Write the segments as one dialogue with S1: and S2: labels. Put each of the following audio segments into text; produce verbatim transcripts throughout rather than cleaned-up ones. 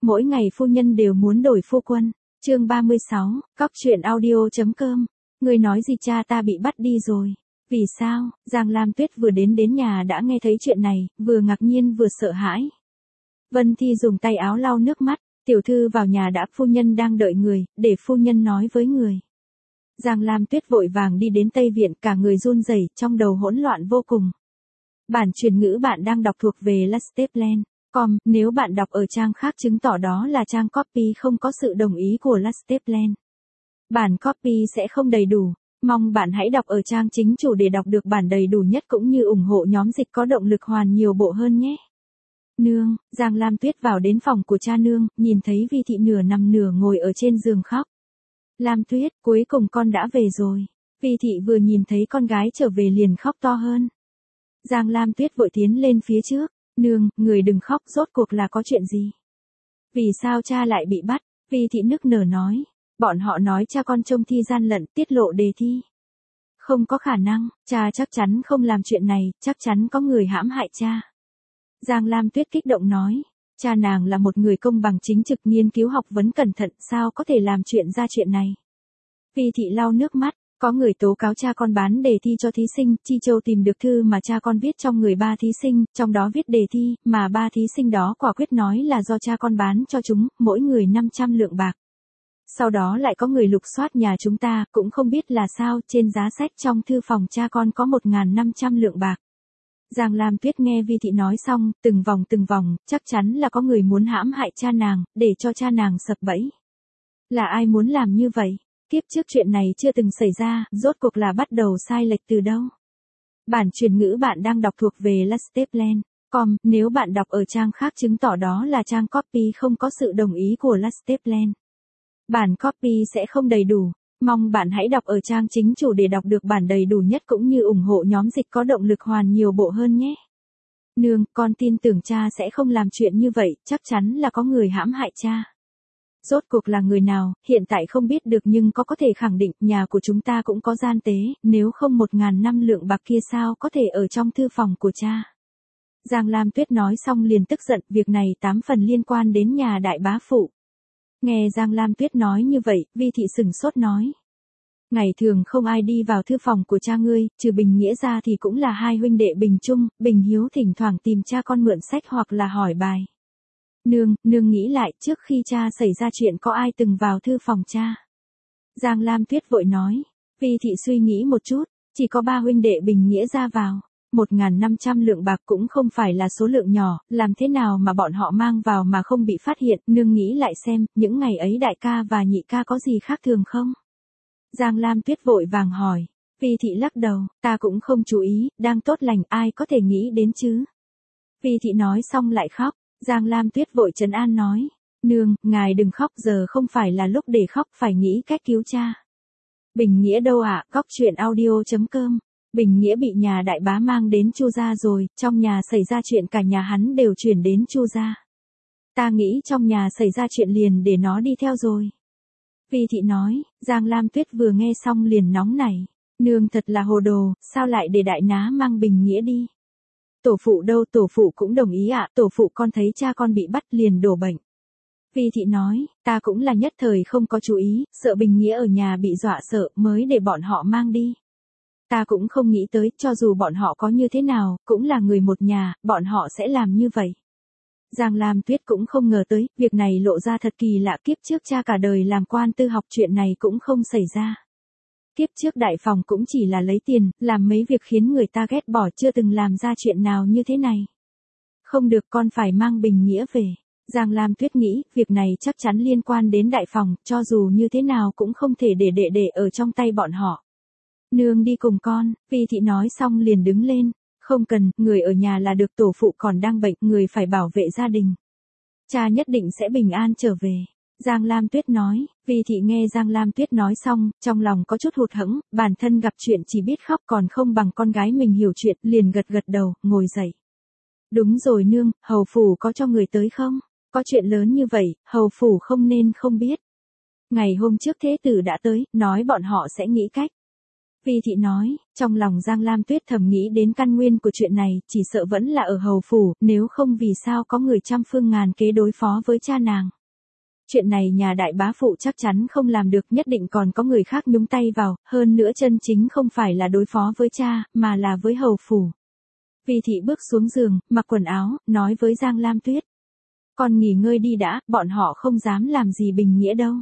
S1: Mỗi ngày phu nhân đều muốn đổi phu quân. Chương ba mươi sáu, cóc truyện audio chấm com. Người nói gì cha ta bị bắt đi rồi. Vì sao? Giang Lam Tuyết vừa đến đến nhà đã nghe thấy chuyện này, vừa ngạc nhiên vừa sợ hãi. Vân Thi dùng tay áo lau nước mắt, tiểu thư vào nhà đã, phu nhân đang đợi người, để phu nhân nói với người. Giang Lam Tuyết vội vàng đi đến Tây Viện, cả người run rẩy, trong đầu hỗn loạn vô cùng. Bản truyền ngữ bạn đang đọc thuộc về Lasteplan. Com, nếu bạn đọc ở trang khác chứng tỏ đó là trang copy không có sự đồng ý của Lasteplan. Bản copy sẽ không đầy đủ. Mong bạn hãy đọc ở trang chính chủ để đọc được bản đầy đủ nhất cũng như ủng hộ nhóm dịch có động lực hoàn nhiều bộ hơn nhé. Nương, Giang Lam Tuyết vào đến phòng của cha nương, nhìn thấy Vi Thị nửa nằm nửa ngồi ở trên giường khóc. Lam Tuyết, cuối cùng con đã về rồi. Vi Thị vừa nhìn thấy con gái trở về liền khóc to hơn. Giang Lam Tuyết vội tiến lên phía trước. Nương, người đừng khóc, rốt cuộc là có chuyện gì? Vì sao cha lại bị bắt? Vi Thị nức nở nói. Bọn họ nói cha con trông thi gian lận, tiết lộ đề thi. Không có khả năng, cha chắc chắn không làm chuyện này, chắc chắn có người hãm hại cha. Giang Lam Tuyết kích động nói. Cha nàng là một người công bằng chính trực, nghiên cứu học vấn cẩn thận, sao có thể làm chuyện ra chuyện này? Vi Thị lau nước mắt. Có người tố cáo cha con bán đề thi cho thí sinh, Chi Châu tìm được thư mà cha con viết trong người ba thí sinh, trong đó viết đề thi, mà ba thí sinh đó quả quyết nói là do cha con bán cho chúng, mỗi người năm trăm lượng bạc. Sau đó lại có người lục soát nhà chúng ta, cũng không biết là sao, trên giá sách trong thư phòng cha con có một nghìn năm trăm lượng bạc. Giang Lam Tuyết nghe Vi Thị nói xong, từng vòng từng vòng, chắc chắn là có người muốn hãm hại cha nàng, để cho cha nàng sập bẫy. Là ai muốn làm như vậy? Tiếp trước chuyện này chưa từng xảy ra, rốt cuộc là bắt đầu sai lệch từ đâu? Bản truyền ngữ bạn đang đọc thuộc về Lasteplan. Com, nếu bạn đọc ở trang khác chứng tỏ đó là trang copy không có sự đồng ý của Lasteplan. Bản copy sẽ không đầy đủ. Mong bạn hãy đọc ở trang chính chủ để đọc được bản đầy đủ nhất cũng như ủng hộ nhóm dịch có động lực hoàn nhiều bộ hơn nhé. Nương, con tin tưởng cha sẽ không làm chuyện như vậy, chắc chắn là có người hãm hại cha. Rốt cuộc là người nào, hiện tại không biết được nhưng có có thể khẳng định nhà của chúng ta cũng có gian tế, nếu không một ngàn năm lượng bạc kia sao có thể ở trong thư phòng của cha. Giang Lam Tuyết nói xong liền tức giận, việc này tám phần liên quan đến nhà đại bá phụ. Nghe Giang Lam Tuyết nói như vậy, Vi Thị sửng sốt nói. Ngày thường không ai đi vào thư phòng của cha ngươi, trừ Bình Nghĩa ra thì cũng là hai huynh đệ Bình Trung, Bình Hiếu thỉnh thoảng tìm cha con mượn sách hoặc là hỏi bài. Nương, nương nghĩ lại, trước khi cha xảy ra chuyện có ai từng vào thư phòng cha? Giang Lam Tuyết vội nói. Vi Thị suy nghĩ một chút, chỉ có ba huynh đệ Bình Nghĩa ra vào. Một nghìn năm trăm lượng bạc cũng không phải là số lượng nhỏ, làm thế nào mà bọn họ mang vào mà không bị phát hiện, nương nghĩ lại xem, những ngày ấy đại ca và nhị ca có gì khác thường không? Giang Lam Tuyết vội vàng hỏi. Vi Thị lắc đầu, ta cũng không chú ý, đang tốt lành ai có thể nghĩ đến chứ? Vi Thị nói xong lại khóc. Giang Lam Tuyết vội trấn an nói. Nương, ngài đừng khóc, giờ không phải là lúc để khóc, phải nghĩ cách cứu cha. Bình Nghĩa đâu ạ? À? Cóc truyện audio chấm com. Bình Nghĩa bị nhà đại bá mang đến Chu gia rồi, trong nhà xảy ra chuyện cả nhà hắn đều chuyển đến Chu gia. Ta nghĩ trong nhà xảy ra chuyện liền để nó đi theo rồi. Vi Thị nói. Giang Lam Tuyết vừa nghe xong liền nóng nảy. Nương thật là hồ đồ, sao lại để đại ná mang Bình Nghĩa đi? Tổ phụ đâu, tổ phụ cũng đồng ý ạ, à, tổ phụ con thấy cha con bị bắt liền đổ bệnh. Vi Thị nói, ta cũng là nhất thời không có chú ý, sợ Bình Nghĩa ở nhà bị dọa sợ mới để bọn họ mang đi. Ta cũng không nghĩ tới, cho dù bọn họ có như thế nào, cũng là người một nhà, bọn họ sẽ làm như vậy. Giang Lam Tuyết cũng không ngờ tới, việc này lộ ra thật kỳ lạ, kiếp trước cha cả đời làm quan tư học chuyện này cũng không xảy ra. Kiếp trước đại phòng cũng chỉ là lấy tiền, làm mấy việc khiến người ta ghét bỏ, chưa từng làm ra chuyện nào như thế này. Không được, con phải mang Bình Nghĩa về. Giang Lam Tuyết nghĩ, việc này chắc chắn liên quan đến đại phòng, cho dù như thế nào cũng không thể để đệ đệ ở trong tay bọn họ. Nương đi cùng con, Vi Thị nói xong liền đứng lên. Không cần, người ở nhà là được, tổ phụ còn đang bệnh, người phải bảo vệ gia đình. Cha nhất định sẽ bình an trở về. Giang Lam Tuyết nói. Vi Thị nghe Giang Lam Tuyết nói xong, trong lòng có chút hụt hẫng, bản thân gặp chuyện chỉ biết khóc còn không bằng con gái mình hiểu chuyện, liền gật gật đầu, ngồi dậy. Đúng rồi nương, hầu phủ có cho người tới không? Có chuyện lớn như vậy, hầu phủ không nên không biết. Ngày hôm trước thế tử đã tới, nói bọn họ sẽ nghĩ cách. Vi thị nói, trong lòng Giang Lam Tuyết thầm nghĩ đến căn nguyên của chuyện này, chỉ sợ vẫn là ở hầu phủ, nếu không vì sao có người trăm phương ngàn kế đối phó với cha nàng. Chuyện này nhà đại bá phụ chắc chắn không làm được, nhất định còn có người khác nhúng tay vào, hơn nữa chân chính không phải là đối phó với cha, mà là với hầu phủ. Vi thị bước xuống giường, mặc quần áo, nói với Giang Lam Tuyết. Con nghỉ ngơi đi đã, bọn họ không dám làm gì Bình Nghĩa đâu.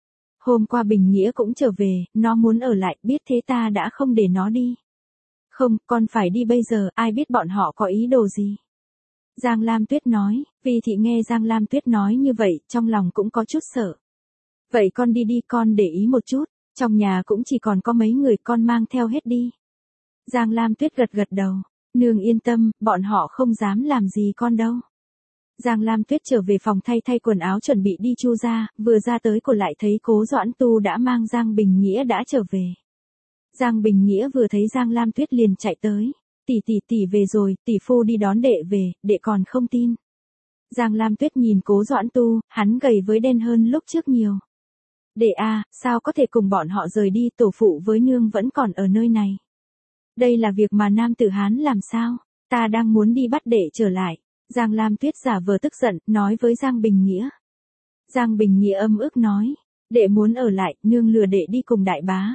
S1: Hôm qua Bình Nghĩa cũng trở về, nó muốn ở lại, biết thế ta đã không để nó đi. Không, con phải đi bây giờ, ai biết bọn họ có ý đồ gì. Giang Lam Tuyết nói, Vi thị nghe Giang Lam Tuyết nói như vậy, trong lòng cũng có chút sợ. Vậy con đi đi, con để ý một chút, trong nhà cũng chỉ còn có mấy người, con mang theo hết đi. Giang Lam Tuyết gật gật đầu, nương yên tâm, bọn họ không dám làm gì con đâu. Giang Lam Tuyết trở về phòng thay thay quần áo chuẩn bị đi Chu ra, vừa ra tới cô lại thấy Cố Doãn Tu đã mang Giang Bình Nghĩa đã trở về. Giang Bình Nghĩa vừa thấy Giang Lam Tuyết liền chạy tới, tỷ tỷ tỷ về rồi, tỷ phu đi đón đệ về, đệ còn không tin. Giang Lam Tuyết nhìn Cố Doãn Tu, hắn gầy với đen hơn lúc trước nhiều. Đệ a, sao có thể cùng bọn họ rời đi, tổ phụ với nương vẫn còn ở nơi này. Đây là việc mà nam tử Hán làm sao, ta đang muốn đi bắt đệ trở lại. Giang Lam Tuyết giả vờ tức giận, nói với Giang Bình Nghĩa. Giang Bình Nghĩa âm ức nói, đệ muốn ở lại, nương lừa đệ đi cùng đại bá.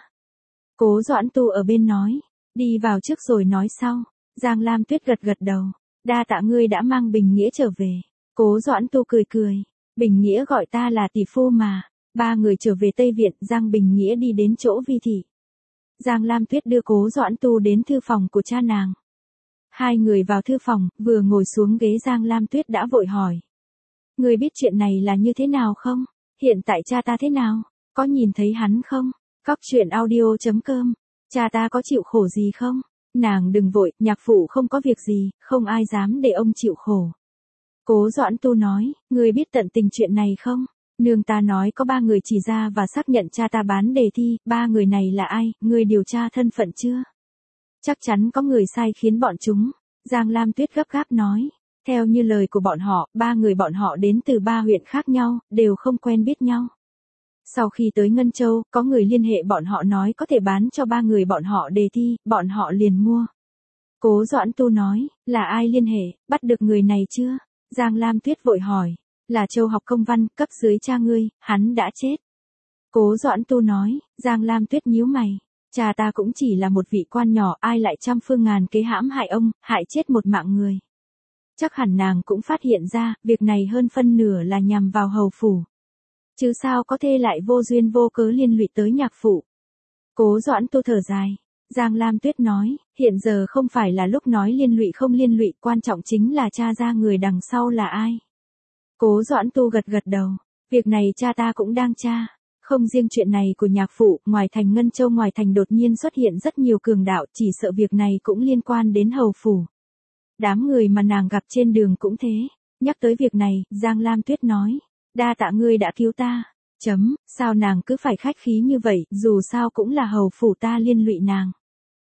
S1: Cố Doãn Tu ở bên nói, đi vào trước rồi nói sau. Giang Lam Tuyết gật gật đầu, đa tạ ngươi đã mang Bình Nghĩa trở về. Cố Doãn Tu cười cười, Bình Nghĩa gọi ta là tỷ phu mà. Ba người trở về Tây Viện, Giang Bình Nghĩa đi đến chỗ Vi thị. Giang Lam Tuyết đưa Cố Doãn Tu đến thư phòng của cha nàng. Hai người vào thư phòng, vừa ngồi xuống ghế Giang Lam Tuyết đã vội hỏi. Ngươi biết chuyện này là như thế nào không? Hiện tại cha ta thế nào? Có nhìn thấy hắn không? Cóc truyện audio chấm com. Cha ta có chịu khổ gì không? Nàng đừng vội, nhạc phụ không có việc gì, không ai dám để ông chịu khổ. Cố Doãn Tu nói, ngươi biết tận tình chuyện này không? Nương ta nói có ba người chỉ ra và xác nhận cha ta bán đề thi, ba người này là ai, ngươi điều tra thân phận chưa? Chắc chắn có người sai khiến bọn chúng. Giang Lam Tuyết gấp gáp nói. Theo như lời của bọn họ, ba người bọn họ đến từ ba huyện khác nhau, đều không quen biết nhau. Sau khi tới Ngân Châu, có người liên hệ bọn họ nói có thể bán cho ba người bọn họ đề thi, bọn họ liền mua. Cố Doãn Tu nói, là ai liên hệ, bắt được người này chưa? Giang Lam Tuyết vội hỏi, là Châu Học Công Văn, cấp dưới cha ngươi, hắn đã chết. Cố Doãn Tu nói, Giang Lam Tuyết nhíu mày. Cha ta cũng chỉ là một vị quan nhỏ, ai lại trăm phương ngàn kế hãm hại ông, hại chết một mạng người. Chắc hẳn nàng cũng phát hiện ra, việc này hơn phân nửa là nhằm vào hầu phủ. Chứ sao có thể lại vô duyên vô cớ liên lụy tới nhạc phụ. Cố Doãn Tu thở dài. Giang Lam Tuyết nói, hiện giờ không phải là lúc nói liên lụy không liên lụy, quan trọng chính là cha ra người đằng sau là ai. Cố Doãn Tu gật gật đầu, việc này cha ta cũng đang tra. Không riêng chuyện này của nhạc phụ, ngoài thành Ngân Châu ngoài thành đột nhiên xuất hiện rất nhiều cường đạo, chỉ sợ việc này cũng liên quan đến hầu phủ. Đám người mà nàng gặp trên đường cũng thế. Nhắc tới việc này, Giang Lam Tuyết nói, đa tạ ngươi đã cứu ta. Chấm, sao nàng cứ phải khách khí như vậy, dù sao cũng là hầu phủ ta liên lụy nàng.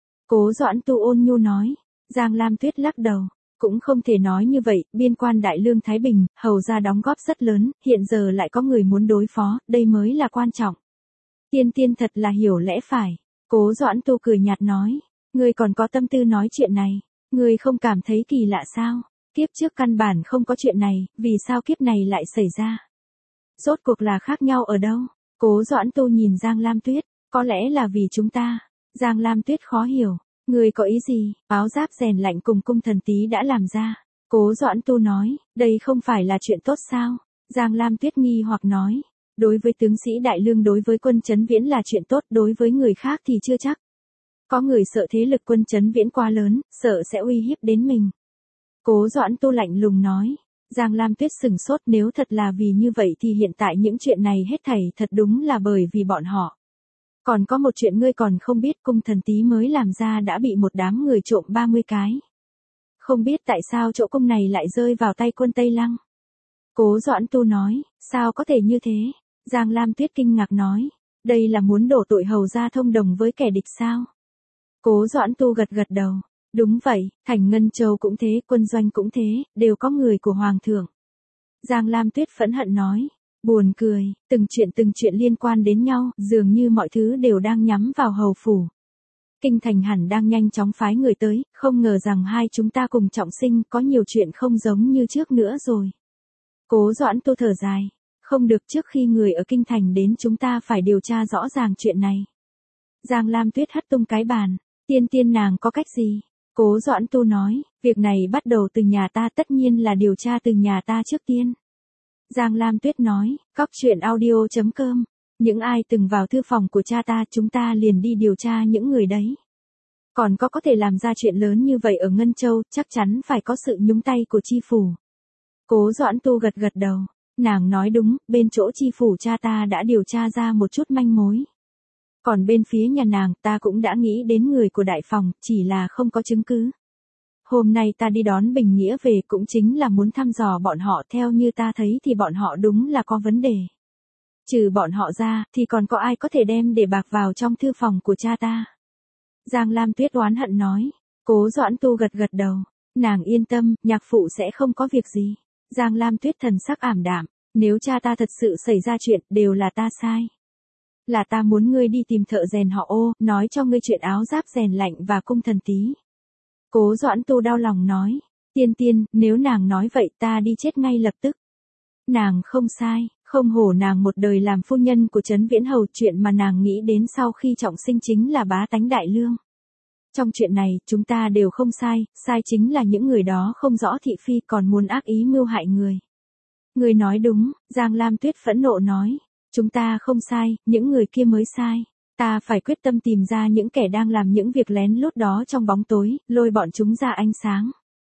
S1: Cố Doãn Tu ôn nhu nói. Giang Lam Tuyết lắc đầu. Cũng không thể nói như vậy, biên quan Đại Lương Thái Bình, hầu ra đóng góp rất lớn, hiện giờ lại có người muốn đối phó, đây mới là quan trọng. Tiên tiên thật là hiểu lẽ phải. Cố Doãn Tu cười nhạt nói, ngươi còn có tâm tư nói chuyện này, ngươi không cảm thấy kỳ lạ sao? Kiếp trước căn bản không có chuyện này, vì sao kiếp này lại xảy ra? Rốt cuộc là khác nhau ở đâu? Cố Doãn Tu nhìn Giang Lam Tuyết, có lẽ là vì chúng ta. Giang Lam Tuyết khó hiểu. Người có ý gì, áo giáp rèn lạnh cùng cung thần tí đã làm ra. Cố Doãn Tu nói, đây không phải là chuyện tốt sao? Giang Lam Tuyết nghi hoặc nói, đối với tướng sĩ Đại Lương đối với quân Trấn Viễn là chuyện tốt, đối với người khác thì chưa chắc. Có người sợ thế lực quân Trấn Viễn quá lớn, sợ sẽ uy hiếp đến mình. Cố Doãn Tu lạnh lùng nói, Giang Lam Tuyết sừng sốt, nếu thật là vì như vậy thì hiện tại những chuyện này hết thảy thật đúng là bởi vì bọn họ. Còn có một chuyện ngươi còn không biết, cung thần tí mới làm ra đã bị một đám người trộm ba mươi cái. Không biết tại sao chỗ cung này lại rơi vào tay quân Tây Lăng. Cố Doãn Tu nói, sao có thể như thế? Giang Lam Tuyết kinh ngạc nói, đây là muốn đổ tội hầu ra thông đồng với kẻ địch sao? Cố Doãn Tu gật gật đầu, đúng vậy, thành Ngân Châu cũng thế, quân doanh cũng thế, đều có người của Hoàng thượng. Giang Lam Tuyết phẫn hận nói. Buồn cười, từng chuyện từng chuyện liên quan đến nhau, dường như mọi thứ đều đang nhắm vào hầu phủ. Kinh thành hẳn đang nhanh chóng phái người tới, không ngờ rằng hai chúng ta cùng trọng sinh có nhiều chuyện không giống như trước nữa rồi. Cố Doãn Tu thở dài. Không được, trước khi người ở kinh thành đến chúng ta phải điều tra rõ ràng chuyện này. Giang Lam Tuyết hất tung cái bàn. Tiên tiên nàng có cách gì? Cố Doãn Tu nói, việc này bắt đầu từ nhà ta, tất nhiên là điều tra từ nhà ta trước tiên. Giang Lam Tuyết nói, cóc truyện audio chấm com. Những ai từng vào thư phòng của cha ta chúng ta liền đi điều tra những người đấy. Còn có có thể làm ra chuyện lớn như vậy ở Ngân Châu, chắc chắn phải có sự nhúng tay của chi phủ. Cố Doãn Tu gật gật đầu. Nàng nói đúng, bên chỗ chi phủ cha ta đã điều tra ra một chút manh mối. Còn bên phía nhà nàng ta cũng đã nghĩ đến người của đại phòng, chỉ là không có chứng cứ. Hôm nay ta đi đón Bình Nghĩa về cũng chính là muốn thăm dò bọn họ, theo như ta thấy thì bọn họ đúng là có vấn đề. Trừ bọn họ ra, thì còn có ai có thể đem để bạc vào trong thư phòng của cha ta? Giang Lam Tuyết oán hận nói. Cố Doãn Tu gật gật đầu. Nàng yên tâm, nhạc phụ sẽ không có việc gì. Giang Lam Tuyết thần sắc ảm đạm. Nếu cha ta thật sự xảy ra chuyện, đều là ta sai. Là ta muốn ngươi đi tìm thợ rèn họ Ô, nói cho ngươi chuyện áo giáp rèn lạnh và cung thần tí. Cố Doãn Tu đau lòng nói. Tiên tiên, nếu nàng nói vậy ta đi chết ngay lập tức. Nàng không sai, không hổ nàng một đời làm phu nhân của Trấn Viễn Hầu, chuyện mà nàng nghĩ đến sau khi trọng sinh chính là bá tánh đại lương. Trong chuyện này, chúng ta đều không sai, sai chính là những người đó không rõ thị phi còn muốn ác ý mưu hại người. Người nói đúng, Giang Lam Tuyết phẫn nộ nói. Chúng ta không sai, những người kia mới sai. Ta phải quyết tâm tìm ra những kẻ đang làm những việc lén lút đó trong bóng tối, lôi bọn chúng ra ánh sáng.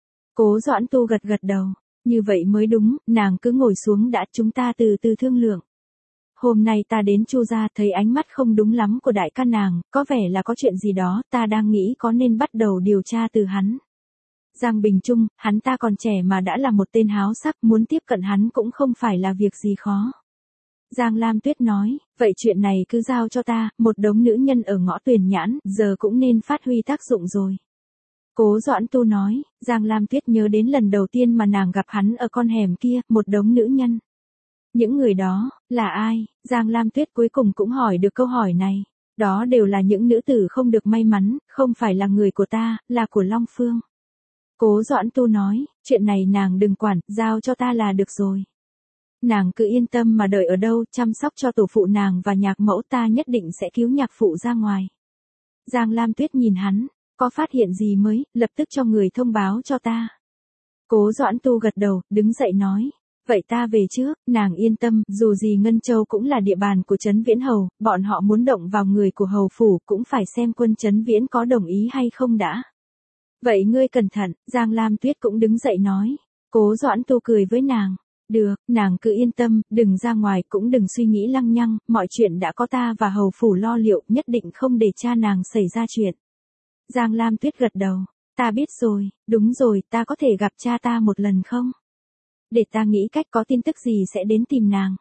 S1: Cố Doãn Tu gật gật đầu. Như vậy mới đúng, nàng cứ ngồi xuống đã, chúng ta từ từ thương lượng. Hôm nay ta đến Chu gia thấy ánh mắt không đúng lắm của đại ca nàng, có vẻ là có chuyện gì đó, ta đang nghĩ có nên bắt đầu điều tra từ hắn. Giang Bình Trung, hắn ta còn trẻ mà đã là một tên háo sắc, muốn tiếp cận hắn cũng không phải là việc gì khó. Giang Lam Tuyết nói, vậy chuyện này cứ giao cho ta, một đống nữ nhân ở ngõ Tuyền Nhãn, giờ cũng nên phát huy tác dụng rồi. Cố Doãn Tu nói, Giang Lam Tuyết nhớ đến lần đầu tiên mà nàng gặp hắn ở con hẻm kia, một đống nữ nhân. Những người đó, là ai? Giang Lam Tuyết cuối cùng cũng hỏi được câu hỏi này. Đó đều là những nữ tử không được may mắn, không phải là người của ta, là của Long Phương. Cố Doãn Tu nói, chuyện này nàng đừng quản, giao cho ta là được rồi. Nàng cứ yên tâm mà đợi ở đâu, chăm sóc cho tổ phụ nàng và nhạc mẫu, ta nhất định sẽ cứu nhạc phụ ra ngoài. Giang Lam Tuyết nhìn hắn, có phát hiện gì mới, lập tức cho người thông báo cho ta. Cố Doãn Tu gật đầu, đứng dậy nói, vậy ta về trước, nàng yên tâm, dù gì Ngân Châu cũng là địa bàn của Trấn Viễn Hầu, bọn họ muốn động vào người của hầu phủ cũng phải xem quân Trấn Viễn có đồng ý hay không đã. Vậy ngươi cẩn thận, Giang Lam Tuyết cũng đứng dậy nói. Cố Doãn Tu cười với nàng. Được, nàng cứ yên tâm, đừng ra ngoài, cũng đừng suy nghĩ lăng nhăng, mọi chuyện đã có ta và hầu phủ lo liệu, nhất định không để cha nàng xảy ra chuyện. Giang Lam Tuyết gật đầu. Ta biết rồi, đúng rồi, ta có thể gặp cha ta một lần không? Để ta nghĩ cách, có tin tức gì sẽ đến tìm nàng.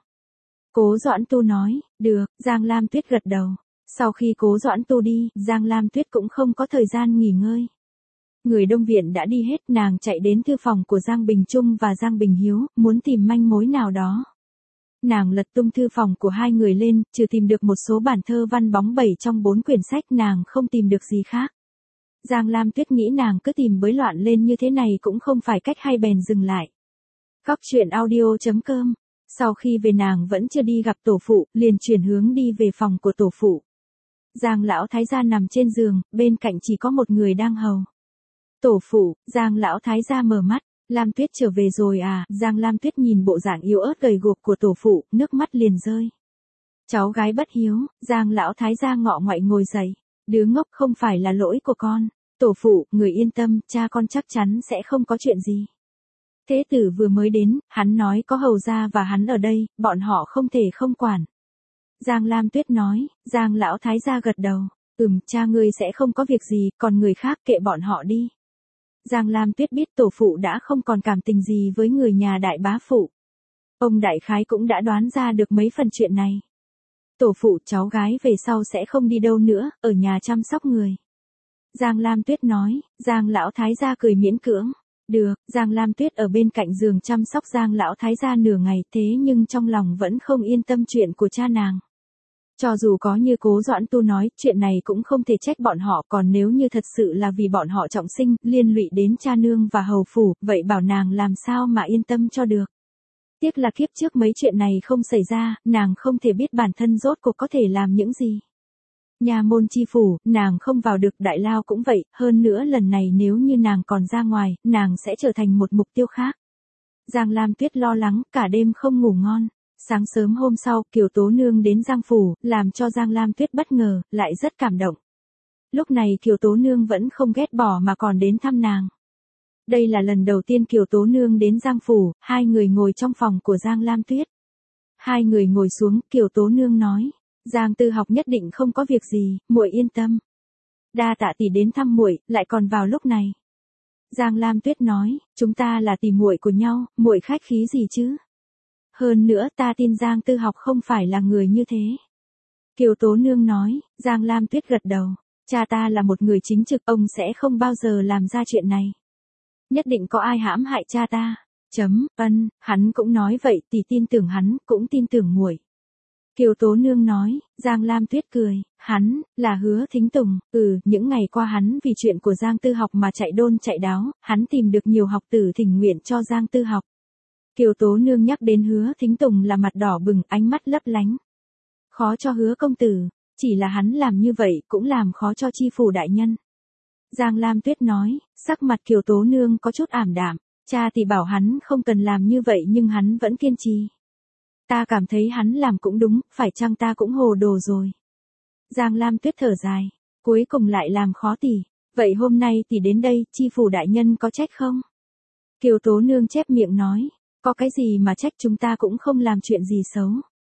S1: Cố Doãn Tu nói, được, Giang Lam Tuyết gật đầu. Sau khi Cố Doãn Tu đi, Giang Lam Tuyết cũng không có thời gian nghỉ ngơi. Người Đông Viện đã đi hết, nàng chạy đến thư phòng của Giang Bình Trung và Giang Bình Hiếu, muốn tìm manh mối nào đó. Nàng lật tung thư phòng của hai người lên, trừ tìm được một số bản thơ văn bóng bẩy trong bốn quyển sách, nàng không tìm được gì khác. Giang Lam Tuyết nghĩ nàng cứ tìm bới loạn lên như thế này cũng không phải cách hay, bèn dừng lại. Cóc truyện audio chấm com. Sau khi về nàng vẫn chưa đi gặp tổ phụ, liền chuyển hướng đi về phòng của tổ phụ. Giang lão thái gia nằm trên giường, bên cạnh chỉ có một người đang hầu. Tổ phụ, Giang lão thái gia mở mắt, Lam Tuyết trở về rồi à? Giang Lam Tuyết nhìn bộ dạng yếu ớt gầy guộc của tổ phụ, nước mắt liền rơi. Cháu gái bất hiếu, Giang lão thái gia ngọ ngoại ngồi dậy. Đứa ngốc, không phải là lỗi của con. Tổ phụ, người yên tâm, cha con chắc chắn sẽ không có chuyện gì. Thế tử vừa mới đến, hắn nói có hầu gia và hắn ở đây, bọn họ không thể không quản. Giang Lam Tuyết nói. Giang lão thái gia gật đầu. Ừm, cha ngươi sẽ không có việc gì, còn người khác kệ bọn họ đi. Giang Lam Tuyết biết tổ phụ đã không còn cảm tình gì với người nhà đại bá phụ. Ông đại khái cũng đã đoán ra được mấy phần chuyện này. Tổ phụ, cháu gái về sau sẽ không đi đâu nữa, ở nhà chăm sóc người. Giang Lam Tuyết nói. Giang lão thái gia cười miễn cưỡng. Được, Giang Lam Tuyết ở bên cạnh giường chăm sóc Giang lão thái gia nửa ngày, thế nhưng trong lòng vẫn không yên tâm chuyện của cha nàng. Cho dù có như Cố Doãn Tu nói, chuyện này cũng không thể trách bọn họ, còn nếu như thật sự là vì bọn họ trọng sinh, liên lụy đến cha nương và hầu phủ, vậy bảo nàng làm sao mà yên tâm cho được. Tiếc là kiếp trước mấy chuyện này không xảy ra, nàng không thể biết bản thân rốt cuộc có thể làm những gì. Nhà môn chi phủ, nàng không vào được, đại lao cũng vậy, hơn nữa lần này nếu như nàng còn ra ngoài, nàng sẽ trở thành một mục tiêu khác. Giang Lam Tuyết lo lắng, cả đêm không ngủ ngon. Sáng sớm hôm sau, Kiều Tố Nương đến Giang Phủ, làm cho Giang Lam Tuyết bất ngờ, lại rất cảm động. Lúc này Kiều Tố Nương vẫn không ghét bỏ mà còn đến thăm nàng. Đây là lần đầu tiên Kiều Tố Nương đến Giang Phủ, hai người ngồi trong phòng của Giang Lam Tuyết. Hai người ngồi xuống, Kiều Tố Nương nói, Giang Tư Học nhất định không có việc gì, muội yên tâm. Đa tạ tỷ đến thăm muội, lại còn vào lúc này. Giang Lam Tuyết nói, chúng ta là tỷ muội của nhau, muội khách khí gì chứ? Hơn nữa ta tin Giang Tư Học không phải là người như thế. Kiều Tố Nương nói, Giang Lam Tuyết gật đầu, cha ta là một người chính trực, ông sẽ không bao giờ làm ra chuyện này. Nhất định có ai hãm hại cha ta. Chấm, ân, hắn cũng nói vậy, tỷ tin tưởng hắn, cũng tin tưởng muội. Kiều Tố Nương nói, Giang Lam Tuyết cười, hắn, là Hứa Thính Tùng, ừ, những ngày qua hắn vì chuyện của Giang Tư Học mà chạy đôn chạy đáo, hắn tìm được nhiều học tử thỉnh nguyện cho Giang Tư Học. Kiều Tố Nương nhắc đến Hứa Thính Tùng là mặt đỏ bừng, ánh mắt lấp lánh. Khó cho Hứa công tử, chỉ là hắn làm như vậy cũng làm khó cho chi phủ đại nhân. Giang Lam Tuyết nói, sắc mặt Kiều Tố Nương có chút ảm đạm, cha thì bảo hắn không cần làm như vậy nhưng hắn vẫn kiên trì. Ta cảm thấy hắn làm cũng đúng, phải chăng ta cũng hồ đồ rồi. Giang Lam Tuyết thở dài, cuối cùng lại làm khó tỷ, vậy hôm nay tỷ đến đây, chi phủ đại nhân có trách không? Kiều Tố Nương chép miệng nói, có cái gì mà trách, chúng ta cũng không làm chuyện gì xấu.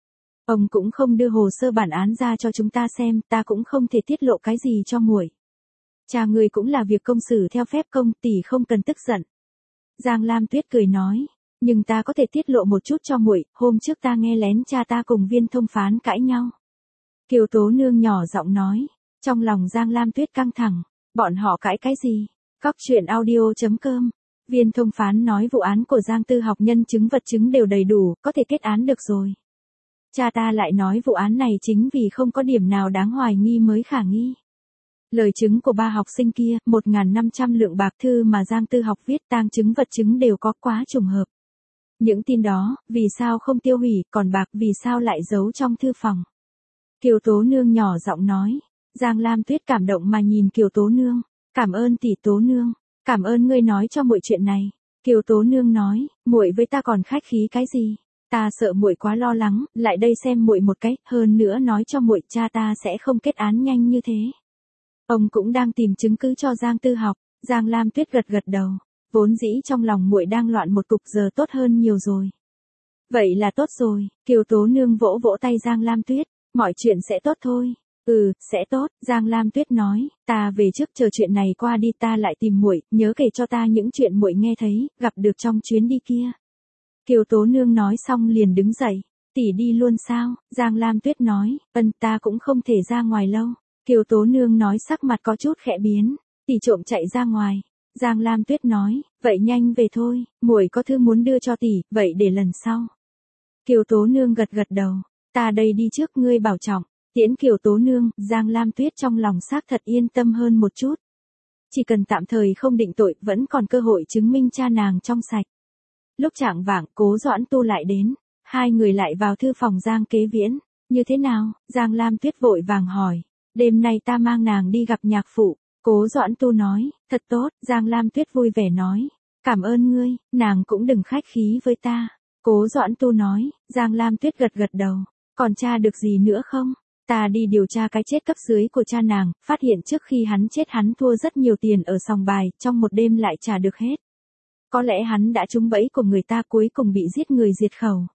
S1: Ông cũng không đưa hồ sơ bản án ra cho chúng ta xem, ta cũng không thể tiết lộ cái gì cho muội. Cha người cũng là việc công xử theo phép công, tỷ không cần tức giận. Giang Lam Tuyết cười nói, nhưng ta có thể tiết lộ một chút cho muội, hôm trước ta nghe lén cha ta cùng Viên Thông Phán cãi nhau. Kiều Tố Nương nhỏ giọng nói, trong lòng Giang Lam Tuyết căng thẳng, bọn họ cãi cái gì? Cóc truyện audio chấm com. Viên Thông Phán nói vụ án của Giang Tư Học nhân chứng vật chứng đều đầy đủ, có thể kết án được rồi. Cha ta lại nói vụ án này chính vì không có điểm nào đáng hoài nghi mới khả nghi. Lời chứng của ba học sinh kia, một nghìn năm trăm lượng bạc, thư mà Giang Tư Học viết, tang chứng vật chứng đều có, quá trùng hợp. Những tin đó, vì sao không tiêu hủy, còn bạc vì sao lại giấu trong thư phòng? Kiều Tố Nương nhỏ giọng nói. Giang Lam Tuyết cảm động mà nhìn Kiều Tố Nương, cảm ơn tỷ Tố Nương, cảm ơn ngươi nói cho muội chuyện này. Kiều Tố Nương nói, muội với ta còn khách khí cái gì? Ta sợ muội quá lo lắng, lại đây xem muội một cái, hơn nữa nói cho muội, cha ta sẽ không kết án nhanh như thế. Ông cũng đang tìm chứng cứ cho Giang Tư Học. Giang Lam Tuyết gật gật đầu, vốn dĩ trong lòng muội đang loạn một cục, giờ tốt hơn nhiều rồi. Vậy là tốt rồi. Kiều Tố Nương vỗ vỗ tay Giang Lam Tuyết, mọi chuyện sẽ tốt thôi. Ừ, sẽ tốt. Giang Lam Tuyết nói, ta về trước, chờ chuyện này qua đi ta lại tìm muội, nhớ kể cho ta những chuyện muội nghe thấy, gặp được trong chuyến đi kia. Kiều Tố Nương nói xong liền đứng dậy, tỷ đi luôn sao? Giang Lam Tuyết nói, ân, ta cũng không thể ra ngoài lâu. Kiều Tố Nương nói sắc mặt có chút khẽ biến, tỷ trộm chạy ra ngoài. Giang Lam Tuyết nói, vậy nhanh về thôi, muội có thư muốn đưa cho tỷ, vậy để lần sau. Kiều Tố Nương gật gật đầu, ta đây đi trước, ngươi bảo trọng. Tiễn Kiều Tố Nương, Giang Lam Tuyết trong lòng xác thật yên tâm hơn một chút. Chỉ cần tạm thời không định tội, vẫn còn cơ hội chứng minh cha nàng trong sạch. Lúc chạng vạng, Cố Doãn Tu lại đến, hai người lại vào thư phòng Giang Kế Viễn. Như thế nào? Giang Lam Tuyết vội vàng hỏi. Đêm nay ta mang nàng đi gặp nhạc phụ. Cố Doãn Tu nói, thật tốt. Giang Lam Tuyết vui vẻ nói, cảm ơn ngươi, nàng cũng đừng khách khí với ta. Cố Doãn Tu nói. Giang Lam Tuyết gật gật đầu, còn tra được gì nữa không? Ta đi điều tra cái chết cấp dưới của cha nàng, phát hiện trước khi hắn chết hắn thua rất nhiều tiền ở sòng bài, trong một đêm lại trả được hết. Có lẽ hắn đã trúng bẫy của người ta, cuối cùng bị giết người diệt khẩu.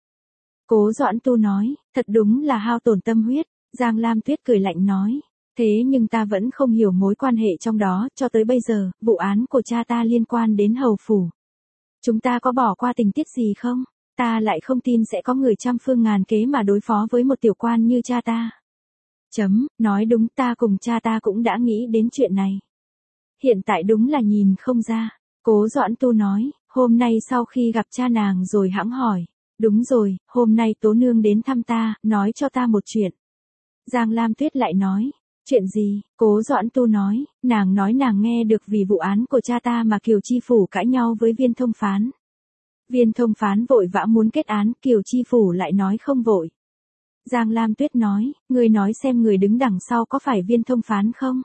S1: Cố Doãn Tu nói, thật đúng là hao tổn tâm huyết. Giang Lam Tuyết cười lạnh nói, thế nhưng ta vẫn không hiểu mối quan hệ trong đó, cho tới bây giờ, vụ án của cha ta liên quan đến hầu phủ. Chúng ta có bỏ qua tình tiết gì không? Ta lại không tin sẽ có người trăm phương ngàn kế mà đối phó với một tiểu quan như cha ta. Chấm, nói đúng, ta cùng cha ta cũng đã nghĩ đến chuyện này. Hiện tại đúng là nhìn không ra. Cố Doãn Tu nói, hôm nay sau khi gặp cha nàng rồi hẵng hỏi. Đúng rồi, hôm nay Tố Nương đến thăm ta, nói cho ta một chuyện. Giang Lam Tuyết lại nói, chuyện gì, Cố Doãn Tu nói, nàng nói nàng nghe được vì vụ án của cha ta mà Kiều Chi Phủ cãi nhau với Viên Thông Phán. Viên Thông Phán vội vã muốn kết án, Kiều Chi Phủ lại nói không vội. Giang Lam Tuyết nói, người nói xem người đứng đằng sau có phải Viên Thông Phán không?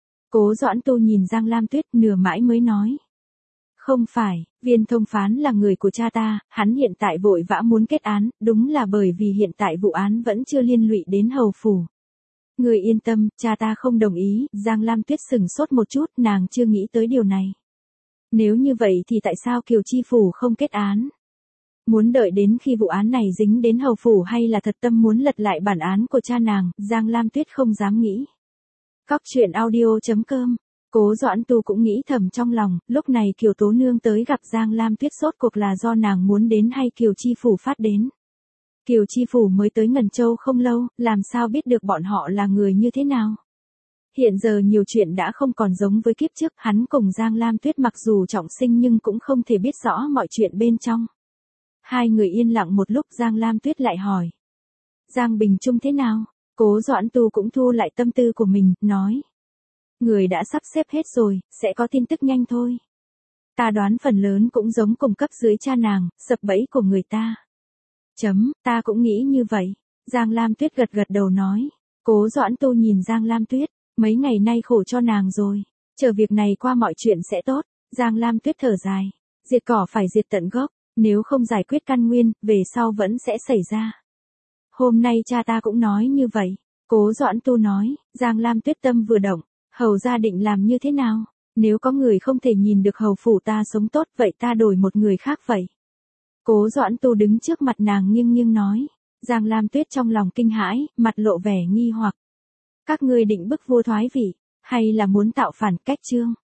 S1: Cố Doãn Tu nhìn Giang Lam Tuyết nửa mãi mới nói. Không phải, Viên Thông Phán là người của cha ta, hắn hiện tại vội vã muốn kết án, đúng là bởi vì hiện tại vụ án vẫn chưa liên lụy đến hầu phủ. Người yên tâm, cha ta không đồng ý, Giang Lam Tuyết sừng sốt một chút, nàng chưa nghĩ tới điều này. Nếu như vậy thì tại sao Kiều Chi Phủ không kết án? Muốn đợi đến khi vụ án này dính đến hầu phủ hay là thật tâm muốn lật lại bản án của cha nàng, Giang Lam Tuyết không dám nghĩ. Cóc truyện audio chấm com. Cố Doãn Tu cũng nghĩ thầm trong lòng, lúc này Kiều Tố Nương tới gặp Giang Lam Tuyết rốt cuộc là do nàng muốn đến hay Kiều Chi Phủ phát đến. Kiều Chi Phủ mới tới Ngân Châu không lâu, làm sao biết được bọn họ là người như thế nào. Hiện giờ nhiều chuyện đã không còn giống với kiếp trước, hắn cùng Giang Lam Tuyết mặc dù trọng sinh nhưng cũng không thể biết rõ mọi chuyện bên trong. Hai người yên lặng một lúc, Giang Lam Tuyết lại hỏi. Giang Bình Trung thế nào? Cố Doãn Tu cũng thu lại tâm tư của mình, nói. Người đã sắp xếp hết rồi, sẽ có tin tức nhanh thôi. Ta đoán phần lớn cũng giống cùng cấp dưới cha nàng, sập bẫy của người ta. Chấm, ta cũng nghĩ như vậy. Giang Lam Tuyết gật gật đầu nói. Cố Doãn Tu nhìn Giang Lam Tuyết, mấy ngày nay khổ cho nàng rồi. Chờ việc này qua mọi chuyện sẽ tốt. Giang Lam Tuyết thở dài. Diệt cỏ phải diệt tận gốc, nếu không giải quyết căn nguyên, về sau vẫn sẽ xảy ra. Hôm nay cha ta cũng nói như vậy. Cố Doãn Tu nói. Giang Lam Tuyết tâm vừa động. Hầu gia định làm như thế nào? Nếu có người không thể nhìn được hầu phủ ta sống tốt, vậy ta đổi một người khác vậy. Cố Doãn Tu đứng trước mặt nàng nghiêng nghiêng nói. Giang Lam Tuyết trong lòng kinh hãi, mặt lộ vẻ nghi hoặc. Các ngươi định bức vua thoái vị, hay là muốn tạo phản? Cách chương